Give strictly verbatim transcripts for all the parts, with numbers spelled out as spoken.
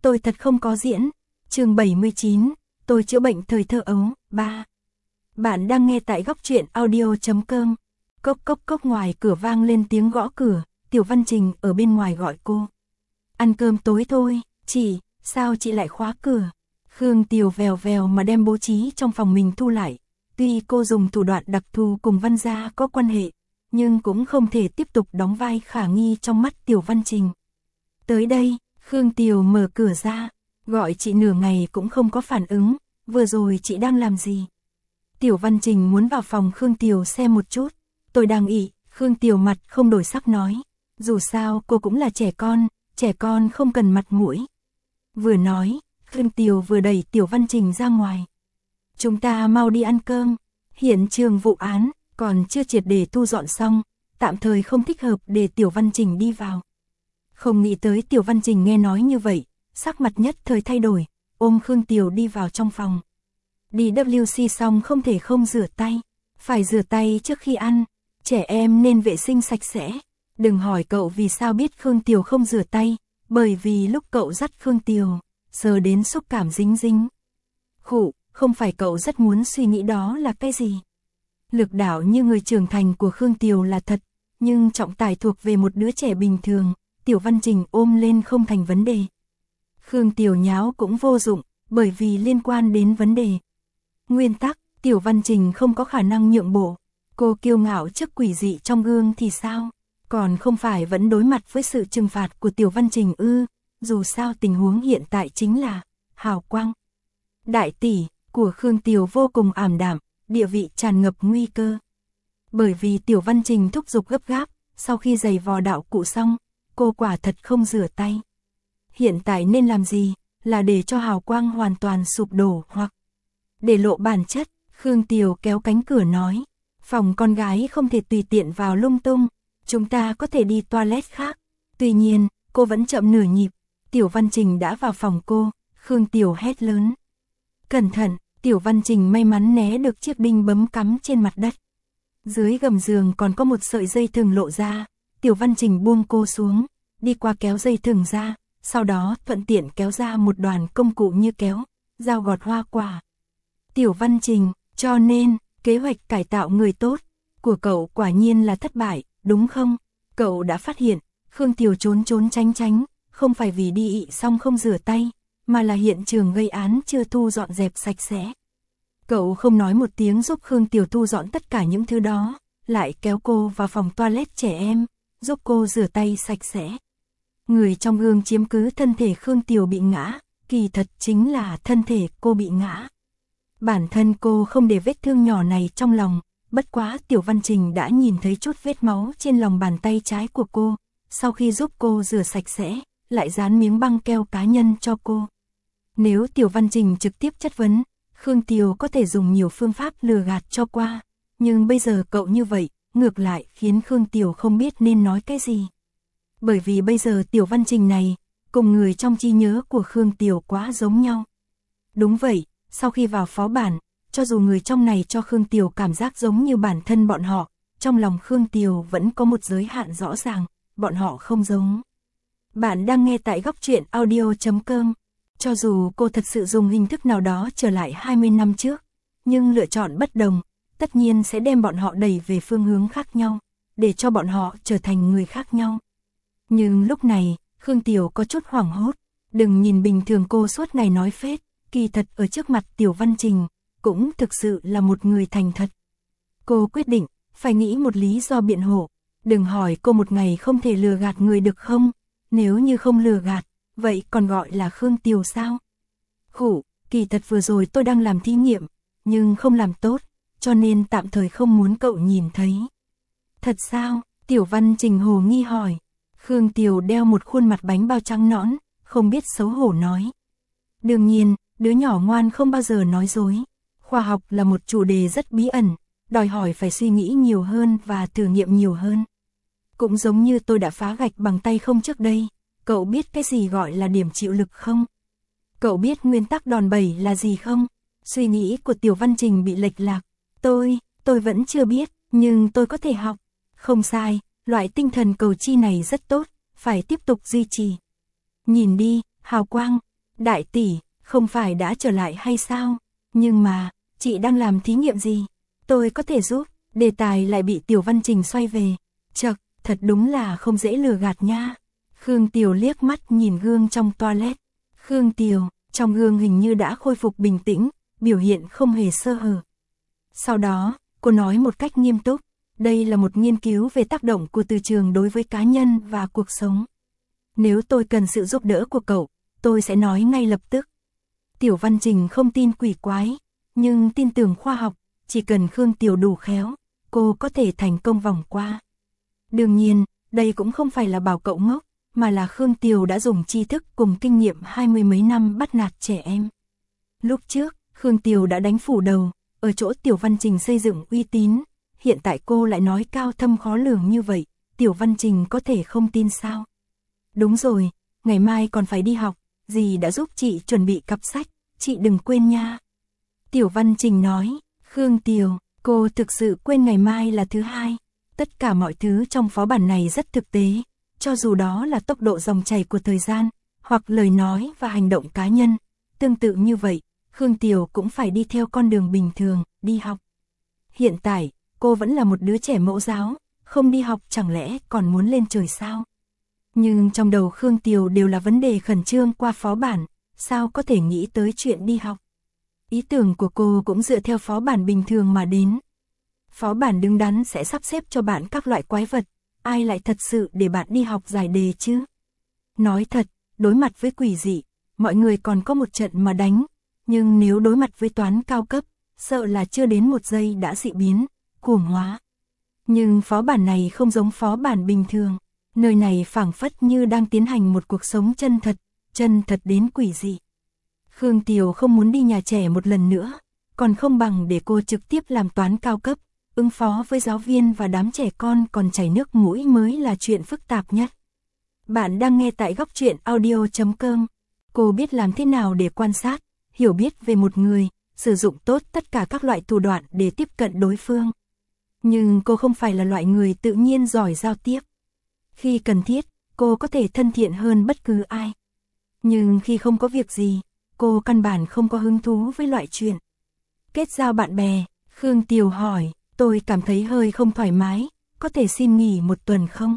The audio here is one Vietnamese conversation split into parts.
tôi thật không có diễn. Chương bảy mươi chín, tôi chữa bệnh thời thơ ấu, ba. Bạn đang nghe tại góc truyện audio chấm com. Cốc cốc cốc, ngoài cửa vang lên tiếng gõ cửa, Tiểu Văn Trình ở bên ngoài gọi cô. Ăn cơm tối thôi, chị, sao chị lại khóa cửa? Khương Tiểu vèo vèo mà đem bố trí trong phòng mình thu lại. Tuy cô dùng thủ đoạn đặc thù cùng Văn gia có quan hệ, nhưng cũng không thể tiếp tục đóng vai khả nghi trong mắt Tiểu Văn Trình. Tới đây, Khương Tiểu mở cửa ra, gọi chị nửa ngày cũng không có phản ứng, vừa rồi chị đang làm gì? Tiểu Văn Trình muốn vào phòng Khương Tiểu xem một chút, tôi đang ị, Khương Tiểu mặt không đổi sắc nói, dù sao cô cũng là trẻ con, trẻ con không cần mặt mũi. Vừa nói, Khương Tiểu vừa đẩy Tiểu Văn Trình ra ngoài. Chúng ta mau đi ăn cơm, hiện trường vụ án còn chưa triệt để thu dọn xong, tạm thời không thích hợp để Tiểu Văn Trình đi vào. Không nghĩ tới Tiểu Văn Trình nghe nói như vậy, sắc mặt nhất thời thay đổi, ôm Khương Tiểu đi vào trong phòng. Đi vê kép xong không thể không rửa tay, phải rửa tay trước khi ăn, trẻ em nên vệ sinh sạch sẽ. Đừng hỏi cậu vì sao biết Khương Tiểu không rửa tay, bởi vì lúc cậu dắt Khương Tiểu, sờ đến xúc cảm dính dính. Khụ, không phải cậu rất muốn suy nghĩ đó là cái gì? Lực đạo như người trưởng thành của Khương Tiểu là thật, nhưng trọng tải thuộc về một đứa trẻ bình thường, Tiểu Văn Trình ôm lên không thành vấn đề. Khương Tiểu nháo cũng vô dụng, bởi vì liên quan đến vấn đề. Nguyên tắc, Tiểu Văn Trình không có khả năng nhượng bộ. Cô kiêu ngạo trước quỷ dị trong gương thì sao? Còn không phải vẫn đối mặt với sự trừng phạt của Tiểu Văn Trình ư? Dù sao tình huống hiện tại chính là hào quang. Đại tỷ của Khương Tiểu vô cùng ảm đạm, địa vị tràn ngập nguy cơ. Bởi vì Tiểu Văn Trình thúc giục gấp gáp, sau khi giày vò đạo cụ xong, cô quả thật không rửa tay. Hiện tại nên làm gì? Là để cho hào quang hoàn toàn sụp đổ hoặc để lộ bản chất. Khương Tiểu kéo cánh cửa nói, phòng con gái không thể tùy tiện vào lung tung, chúng ta có thể đi toilet khác. Tuy nhiên, cô vẫn chậm nửa nhịp. Tiểu Văn Trình đã vào phòng cô, Khương Tiểu hét lớn. Cẩn thận, Tiểu Văn Trình may mắn né được chiếc đinh bấm cắm trên mặt đất. Dưới gầm giường còn có một sợi dây thừng lộ ra, Tiểu Văn Trình buông cô xuống, đi qua kéo dây thừng ra, sau đó thuận tiện kéo ra một đoàn công cụ như kéo, dao gọt hoa quả. Tiểu Văn Trình, cho nên, kế hoạch cải tạo người tốt của cậu quả nhiên là thất bại, đúng không? Cậu đã phát hiện, Khương Tiểu trốn trốn tránh tránh, không phải vì đi ị xong không rửa tay, mà là hiện trường gây án chưa thu dọn dẹp sạch sẽ. Cậu không nói một tiếng giúp Khương Tiểu thu dọn tất cả những thứ đó, lại kéo cô vào phòng toilet trẻ em, giúp cô rửa tay sạch sẽ. Người trong gương chiếm cứ thân thể Khương Tiểu bị ngã, kỳ thật chính là thân thể cô bị ngã. Bản thân cô không để vết thương nhỏ này trong lòng, bất quá Tiểu Văn Trình đã nhìn thấy chút vết máu trên lòng bàn tay trái của cô, sau khi giúp cô rửa sạch sẽ, lại dán miếng băng keo cá nhân cho cô. Nếu Tiểu Văn Trình trực tiếp chất vấn, Khương Tiểu có thể dùng nhiều phương pháp lừa gạt cho qua, nhưng bây giờ cậu như vậy, ngược lại khiến Khương Tiểu không biết nên nói cái gì. Bởi vì bây giờ Tiểu Văn Trình này, cùng người trong trí nhớ của Khương Tiểu quá giống nhau. Đúng vậy, sau khi vào phó bản, cho dù người trong này cho Khương Tiểu cảm giác giống như bản thân bọn họ, trong lòng Khương Tiểu vẫn có một giới hạn rõ ràng, bọn họ không giống. Bạn đang nghe tại góc truyện audio chấm com. Cho dù cô thật sự dùng hình thức nào đó trở lại hai mươi năm trước, nhưng lựa chọn bất đồng, tất nhiên sẽ đem bọn họ đẩy về phương hướng khác nhau, để cho bọn họ trở thành người khác nhau. Nhưng lúc này, Khương Tiểu có chút hoảng hốt, đừng nhìn bình thường cô suốt ngày nói phết, kỳ thật ở trước mặt Tiểu Văn Trình, cũng thực sự là một người thành thật. Cô quyết định, phải nghĩ một lý do biện hộ, đừng hỏi cô một ngày không thể lừa gạt người được không, nếu như không lừa gạt, vậy còn gọi là Khương Tiểu sao? Khủ, kỳ thật vừa rồi tôi đang làm thí nghiệm, nhưng không làm tốt, cho nên tạm thời không muốn cậu nhìn thấy. Thật sao? Tiểu Văn Trình hồ nghi hỏi. Khương Tiểu đeo một khuôn mặt bánh bao trắng nõn, không biết xấu hổ nói. Đương nhiên, đứa nhỏ ngoan không bao giờ nói dối. Khoa học là một chủ đề rất bí ẩn, đòi hỏi phải suy nghĩ nhiều hơn và thử nghiệm nhiều hơn. Cũng giống như tôi đã phá gạch bằng tay không trước đây, cậu biết cái gì gọi là điểm chịu lực không? Cậu biết nguyên tắc đòn bẩy là gì không? Suy nghĩ của Tiểu Văn Trình bị lệch lạc. Tôi, tôi vẫn chưa biết, nhưng tôi có thể học. Không sai, loại tinh thần cầu chi này rất tốt, phải tiếp tục duy trì. Nhìn đi, hào quang, Đại tỷ, không phải đã trở lại hay sao? Nhưng mà, chị đang làm thí nghiệm gì? Tôi có thể giúp. Đề tài lại bị Tiểu Văn Trình xoay về. Chậc, thật đúng là không dễ lừa gạt nha. Khương Tiều liếc mắt nhìn gương trong toilet. Khương Tiều, trong gương hình như đã khôi phục bình tĩnh, biểu hiện không hề sơ hở. Sau đó, cô nói một cách nghiêm túc, đây là một nghiên cứu về tác động của từ trường đối với cá nhân và cuộc sống. Nếu tôi cần sự giúp đỡ của cậu, tôi sẽ nói ngay lập tức. Tiểu Văn Trình không tin quỷ quái, nhưng tin tưởng khoa học, chỉ cần Khương Tiều đủ khéo, cô có thể thành công vòng qua. Đương nhiên, đây cũng không phải là bảo cậu ngốc, mà là Khương Tiều đã dùng tri thức cùng kinh nghiệm hai mươi mấy năm bắt nạt trẻ em. Lúc trước, Khương Tiều đã đánh phủ đầu, ở chỗ Tiểu Văn Trình xây dựng uy tín, hiện tại cô lại nói cao thâm khó lường như vậy, Tiểu Văn Trình có thể không tin sao? Đúng rồi, ngày mai còn phải đi học, dì đã giúp chị chuẩn bị cặp sách, chị đừng quên nha. Tiểu Văn Trình nói, Khương Tiều, cô thực sự quên ngày mai là thứ hai. Tất cả mọi thứ trong phó bản này rất thực tế, cho dù đó là tốc độ dòng chảy của thời gian, hoặc lời nói và hành động cá nhân. Tương tự như vậy, Khương Tiều cũng phải đi theo con đường bình thường, đi học. Hiện tại, cô vẫn là một đứa trẻ mẫu giáo, không đi học chẳng lẽ còn muốn lên trời sao? Nhưng trong đầu Khương Tiều đều là vấn đề khẩn trương qua phó bản, sao có thể nghĩ tới chuyện đi học? Ý tưởng của cô cũng dựa theo phó bản bình thường mà đến. Phó bản đứng đắn sẽ sắp xếp cho bạn các loại quái vật, ai lại thật sự để bạn đi học giải đề chứ? Nói thật, đối mặt với quỷ dị, mọi người còn có một trận mà đánh, nhưng nếu đối mặt với toán cao cấp, sợ là chưa đến một giây đã dị biến, cuồng hóa. Nhưng phó bản này không giống phó bản bình thường, nơi này phảng phất như đang tiến hành một cuộc sống chân thật, chân thật đến quỷ dị. Khương Tiều không muốn đi nhà trẻ một lần nữa, còn không bằng để cô trực tiếp làm toán cao cấp, ứng phó với giáo viên và đám trẻ con còn chảy nước mũi mới là chuyện phức tạp nhất. Bạn đang nghe tại góc truyện audio chấm com. Cô biết làm thế nào để quan sát, hiểu biết về một người, sử dụng tốt tất cả các loại thủ đoạn để tiếp cận đối phương. Nhưng cô không phải là loại người tự nhiên giỏi giao tiếp. Khi cần thiết, cô có thể thân thiện hơn bất cứ ai. Nhưng khi không có việc gì, cô căn bản không có hứng thú với loại chuyện kết giao bạn bè. Khương Tiều hỏi, tôi cảm thấy hơi không thoải mái, có thể xin nghỉ một tuần không?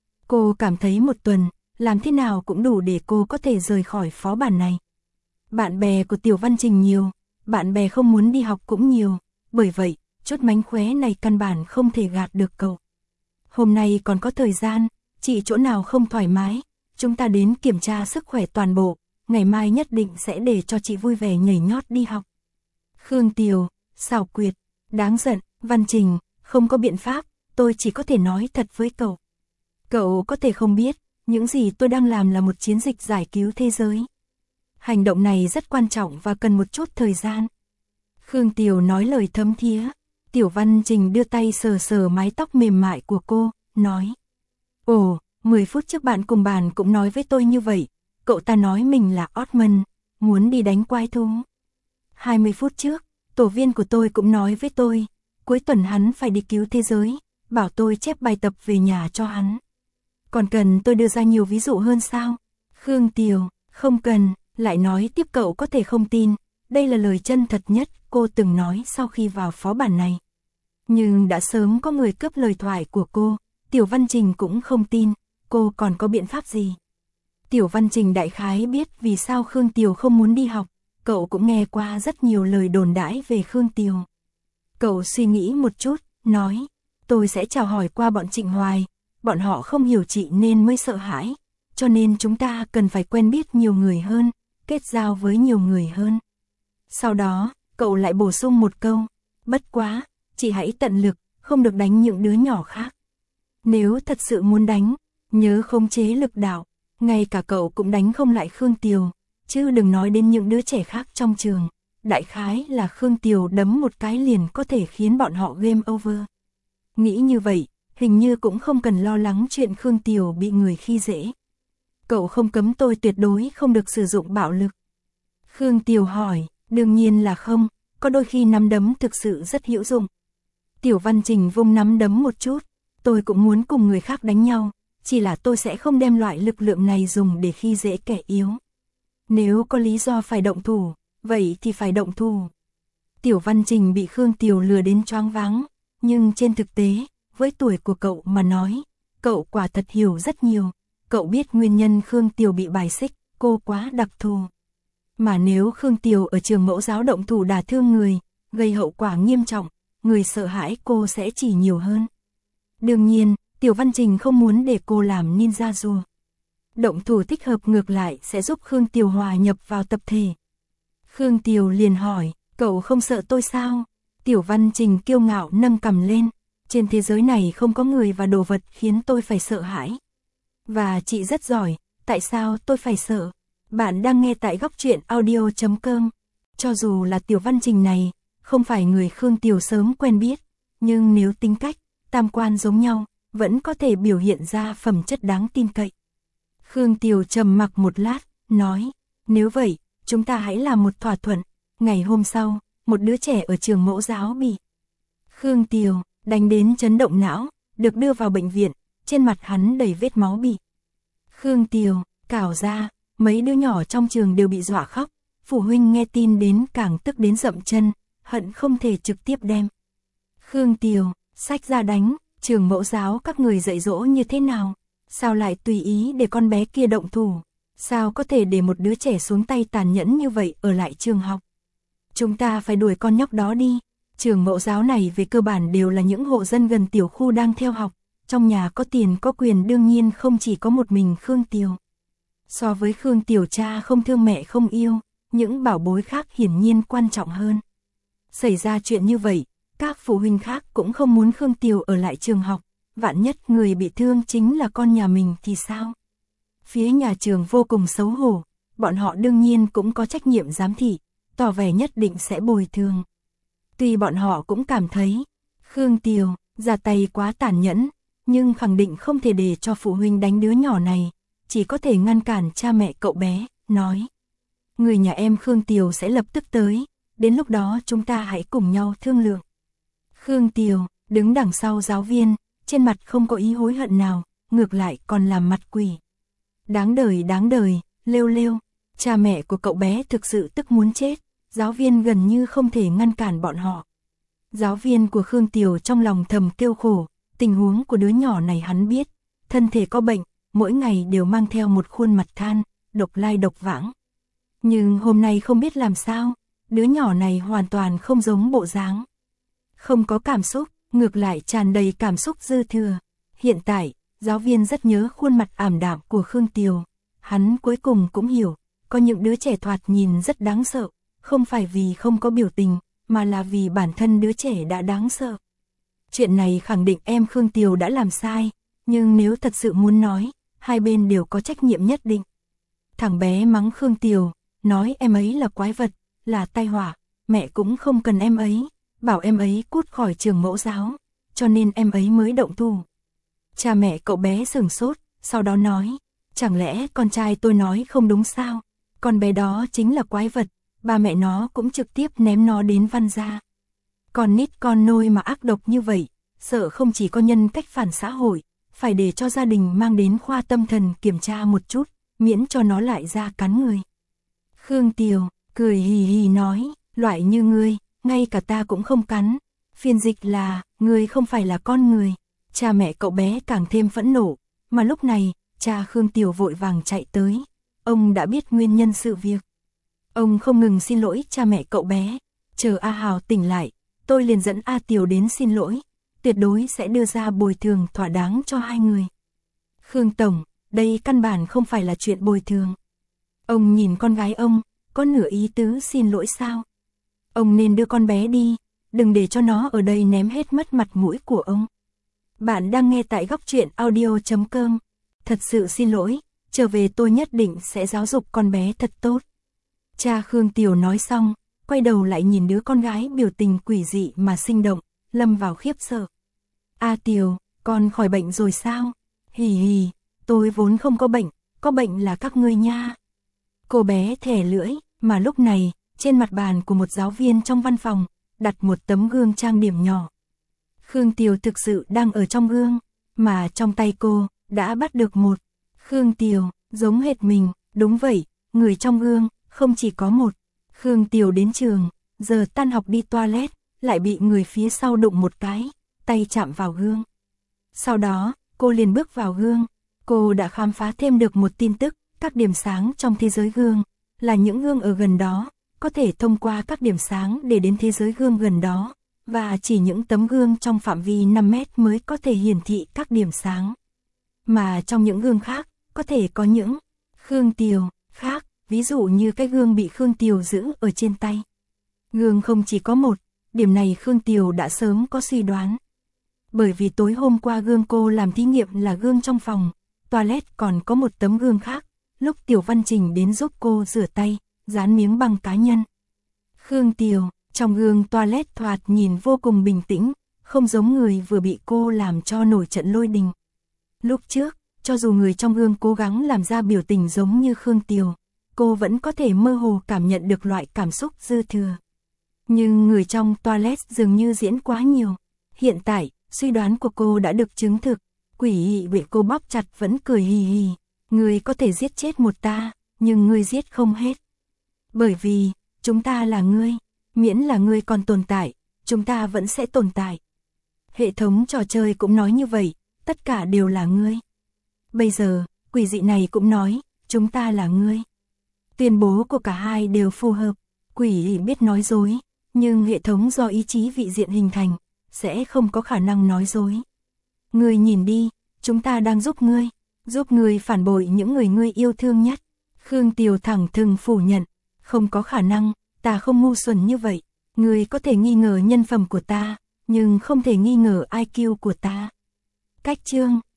Cô cảm thấy một tuần, làm thế nào cũng đủ để cô có thể rời khỏi phó bản này. Bạn bè của Tiểu Văn Trình nhiều, bạn bè không muốn đi học cũng nhiều, bởi vậy, chút mánh khóe này căn bản không thể gạt được cậu. Hôm nay còn có thời gian, chị chỗ nào không thoải mái, chúng ta đến kiểm tra sức khỏe toàn bộ, ngày mai nhất định sẽ để cho chị vui vẻ nhảy nhót đi học. Khương Tiều, xảo quyệt, đáng giận, Văn Trình, không có biện pháp, tôi chỉ có thể nói thật với cậu. Cậu có thể không biết, những gì tôi đang làm là một chiến dịch giải cứu thế giới. Hành động này rất quan trọng và cần một chút thời gian. Khương Tiều nói lời thấm thía. Tiểu Văn Trình đưa tay sờ sờ mái tóc mềm mại của cô, nói. Ồ, mười phút trước bạn cùng bàn cũng nói với tôi như vậy. Cậu ta nói mình là Otman, muốn đi đánh quái thú. hai mươi phút trước, tổ viên của tôi cũng nói với tôi, cuối tuần hắn phải đi cứu thế giới, bảo tôi chép bài tập về nhà cho hắn. Còn cần tôi đưa ra nhiều ví dụ hơn sao? Khương Tiều, không cần, lại nói tiếp cậu có thể không tin, đây là lời chân thật nhất cô từng nói sau khi vào phó bản này. Nhưng đã sớm có người cướp lời thoại của cô, Tiểu Văn Trình cũng không tin, cô còn có biện pháp gì? Tiểu Văn Trình đại khái biết vì sao Khương Tiều không muốn đi học, cậu cũng nghe qua rất nhiều lời đồn đãi về Khương Tiều. Cậu suy nghĩ một chút, nói, tôi sẽ chào hỏi qua bọn Trịnh Hoài, bọn họ không hiểu chị nên mới sợ hãi, cho nên chúng ta cần phải quen biết nhiều người hơn, kết giao với nhiều người hơn. Sau đó, cậu lại bổ sung một câu, bất quá, chị hãy tận lực, không được đánh những đứa nhỏ khác. Nếu thật sự muốn đánh, nhớ khống chế lực đạo, ngay cả cậu cũng đánh không lại Khương Tiều, chứ đừng nói đến những đứa trẻ khác trong trường. Đại khái là Khương Tiều đấm một cái liền có thể khiến bọn họ game over. Nghĩ như vậy, hình như cũng không cần lo lắng chuyện Khương Tiều bị người khi dễ. Cậu không cấm tôi tuyệt đối không được sử dụng bạo lực. Khương Tiều hỏi, đương nhiên là không, có đôi khi nắm đấm thực sự rất hữu dụng. Tiểu Văn Trình vung nắm đấm một chút, tôi cũng muốn cùng người khác đánh nhau, chỉ là tôi sẽ không đem loại lực lượng này dùng để khi dễ kẻ yếu. Nếu có lý do phải động thủ, vậy thì phải động thủ. Tiểu Văn Trình bị Khương Tiều lừa đến choáng váng, nhưng trên thực tế, với tuổi của cậu mà nói, cậu quả thật hiểu rất nhiều. Cậu biết nguyên nhân Khương Tiều bị bài xích, cô quá đặc thù. Mà nếu Khương Tiều ở trường mẫu giáo động thủ đả thương người, gây hậu quả nghiêm trọng, người sợ hãi cô sẽ chỉ nhiều hơn. Đương nhiên, Tiểu Văn Trình không muốn để cô làm ninja rùa. Động thủ thích hợp ngược lại sẽ giúp Khương Tiều hòa nhập vào tập thể. Khương Tiều liền hỏi, cậu không sợ tôi sao? Tiểu Văn Trình kiêu ngạo nâng cằm lên, trên thế giới này không có người và đồ vật khiến tôi phải sợ hãi. Và chị rất giỏi, tại sao tôi phải sợ? Bạn đang nghe tại góc truyện audio chấm com. Cho dù là Tiểu Văn Trình này, không phải người Khương Tiều sớm quen biết, nhưng nếu tính cách, tam quan giống nhau, vẫn có thể biểu hiện ra phẩm chất đáng tin cậy. Khương Tiều trầm mặc một lát, nói, nếu vậy, chúng ta hãy làm một thỏa thuận. Ngày hôm sau, một đứa trẻ ở trường mẫu giáo bị Khương Tiều đánh đến chấn động não, được đưa vào bệnh viện, trên mặt hắn đầy vết máu bị Khương Tiều cào ra, mấy đứa nhỏ trong trường đều bị dọa khóc, phụ huynh nghe tin đến càng tức đến dậm chân, hận không thể trực tiếp đem Khương Tiều xách ra đánh. Trường mẫu giáo các người dạy dỗ như thế nào? Sao lại tùy ý để con bé kia động thủ? Sao có thể để một đứa trẻ xuống tay tàn nhẫn như vậy ở lại trường học? Chúng ta phải đuổi con nhóc đó đi. Trường mẫu giáo này về cơ bản đều là những hộ dân gần tiểu khu đang theo học, trong nhà có tiền có quyền, đương nhiên không chỉ có một mình Khương Tiều. So với Khương Tiều cha không thương mẹ không yêu, những bảo bối khác hiển nhiên quan trọng hơn. Xảy ra chuyện như vậy, các phụ huynh khác cũng không muốn Khương Tiều ở lại trường học, vạn nhất người bị thương chính là con nhà mình thì sao? Phía nhà trường vô cùng xấu hổ, bọn họ đương nhiên cũng có trách nhiệm giám thị, tỏ vẻ nhất định sẽ bồi thường. Tuy bọn họ cũng cảm thấy, Khương Tiều ra tay quá tàn nhẫn, nhưng khẳng định không thể để cho phụ huynh đánh đứa nhỏ này, chỉ có thể ngăn cản cha mẹ cậu bé, nói. Người nhà em Khương Tiều sẽ lập tức tới, đến lúc đó chúng ta hãy cùng nhau thương lượng. Khương Tiều đứng đằng sau giáo viên, trên mặt không có ý hối hận nào, ngược lại còn làm mặt quỷ. Đáng đời đáng đời, lêu lêu, cha mẹ của cậu bé thực sự tức muốn chết, giáo viên gần như không thể ngăn cản bọn họ. Giáo viên của Khương Tiều trong lòng thầm kêu khổ, tình huống của đứa nhỏ này hắn biết, thân thể có bệnh, mỗi ngày đều mang theo một khuôn mặt than, độc lai độc vãng. Nhưng hôm nay không biết làm sao, đứa nhỏ này hoàn toàn không giống bộ dáng. Không có cảm xúc, ngược lại tràn đầy cảm xúc dư thừa. Hiện tại, giáo viên rất nhớ khuôn mặt ảm đạm của Khương Tiều. Hắn cuối cùng cũng hiểu, có những đứa trẻ thoạt nhìn rất đáng sợ, không phải vì không có biểu tình, mà là vì bản thân đứa trẻ đã đáng sợ. Chuyện này khẳng định em Khương Tiều đã làm sai, nhưng nếu thật sự muốn nói, hai bên đều có trách nhiệm nhất định. Thằng bé mắng Khương Tiều, nói em ấy là quái vật, là tai họa, mẹ cũng không cần em ấy, bảo em ấy cút khỏi trường mẫu giáo, cho nên em ấy mới động thủ. Cha mẹ cậu bé sửng sốt, sau đó nói, chẳng lẽ con trai tôi nói không đúng sao, con bé đó chính là quái vật, ba mẹ nó cũng trực tiếp ném nó đến văn gia. Con nít con nôi mà ác độc như vậy, sợ không chỉ có nhân cách phản xã hội, phải để cho gia đình mang đến khoa tâm thần kiểm tra một chút, miễn cho nó lại ra cắn người. Khương Tiều cười hì hì nói, loại như ngươi, ngay cả ta cũng không cắn. Phiên dịch là, ngươi không phải là con người. Cha mẹ cậu bé càng thêm phẫn nộ, mà lúc này, cha Khương Tiều vội vàng chạy tới. Ông đã biết nguyên nhân sự việc. Ông không ngừng xin lỗi cha mẹ cậu bé, chờ A Hào tỉnh lại, tôi liền dẫn A Tiều đến xin lỗi, tuyệt đối sẽ đưa ra bồi thường thỏa đáng cho hai người. Khương Tổng, đây căn bản không phải là chuyện bồi thường. Ông nhìn con gái ông, có nửa ý tứ xin lỗi sao? Ông nên đưa con bé đi, đừng để cho nó ở đây ném hết mất mặt mũi của ông. Bạn đang nghe tại góc truyện audio chấm com. Thật sự xin lỗi, trở về tôi nhất định sẽ giáo dục con bé thật tốt. Cha Khương Tiều nói xong, quay đầu lại nhìn đứa con gái biểu tình quỷ dị mà sinh động, lâm vào khiếp sợ. A Tiều, con khỏi bệnh rồi sao? Hì hì, tôi vốn không có bệnh, có bệnh là các ngươi nha. Cô bé thẻ lưỡi, mà lúc này, trên mặt bàn của một giáo viên trong văn phòng, đặt một tấm gương trang điểm nhỏ. Khương Tiều thực sự đang ở trong gương, mà trong tay cô, đã bắt được một. Khương Tiều, giống hệt mình, đúng vậy, người trong gương, không chỉ có một. Khương Tiều đến trường, giờ tan học đi toilet, lại bị người phía sau đụng một cái, tay chạm vào gương. Sau đó, cô liền bước vào gương, cô đã khám phá thêm được một tin tức, các điểm sáng trong thế giới gương, là những gương ở gần đó, có thể thông qua các điểm sáng để đến thế giới gương gần đó, và chỉ những tấm gương trong phạm vi năm mét mới có thể hiển thị các điểm sáng. Mà trong những gương khác, có thể có những Khương Tiều khác, ví dụ như cái gương bị Khương Tiều giữ ở trên tay. Gương không chỉ có một, điểm này Khương Tiều đã sớm có suy đoán. Bởi vì tối hôm qua gương cô làm thí nghiệm là gương trong phòng, toilet còn có một tấm gương khác, lúc Tiểu Văn Trình đến giúp cô rửa tay, dán miếng băng cá nhân. Khương Tiều, trong gương toilet thoạt nhìn vô cùng bình tĩnh, không giống người vừa bị cô làm cho nổi trận lôi đình. Lúc trước, cho dù người trong gương cố gắng làm ra biểu tình giống như Khương Tiều, cô vẫn có thể mơ hồ cảm nhận được loại cảm xúc dư thừa. Nhưng người trong toilet dường như diễn quá nhiều. Hiện tại, suy đoán của cô đã được chứng thực, quỷ ị bị cô bóp chặt vẫn cười hì hì. Ngươi có thể giết chết một ta, nhưng ngươi giết không hết. Bởi vì, chúng ta là ngươi, miễn là ngươi còn tồn tại, chúng ta vẫn sẽ tồn tại. Hệ thống trò chơi cũng nói như vậy, tất cả đều là ngươi. Bây giờ, quỷ dị này cũng nói, chúng ta là ngươi. Tuyên bố của cả hai đều phù hợp, quỷ ị biết nói dối, nhưng hệ thống do ý chí vị diện hình thành, sẽ không có khả năng nói dối. Ngươi nhìn đi, chúng ta đang giúp ngươi, giúp ngươi phản bội những người ngươi yêu thương nhất. Khương Tiều thẳng thừng phủ nhận, không có khả năng, ta không ngu xuẩn như vậy. Ngươi có thể nghi ngờ nhân phẩm của ta, nhưng không thể nghi ngờ i kiu của ta. Cách chương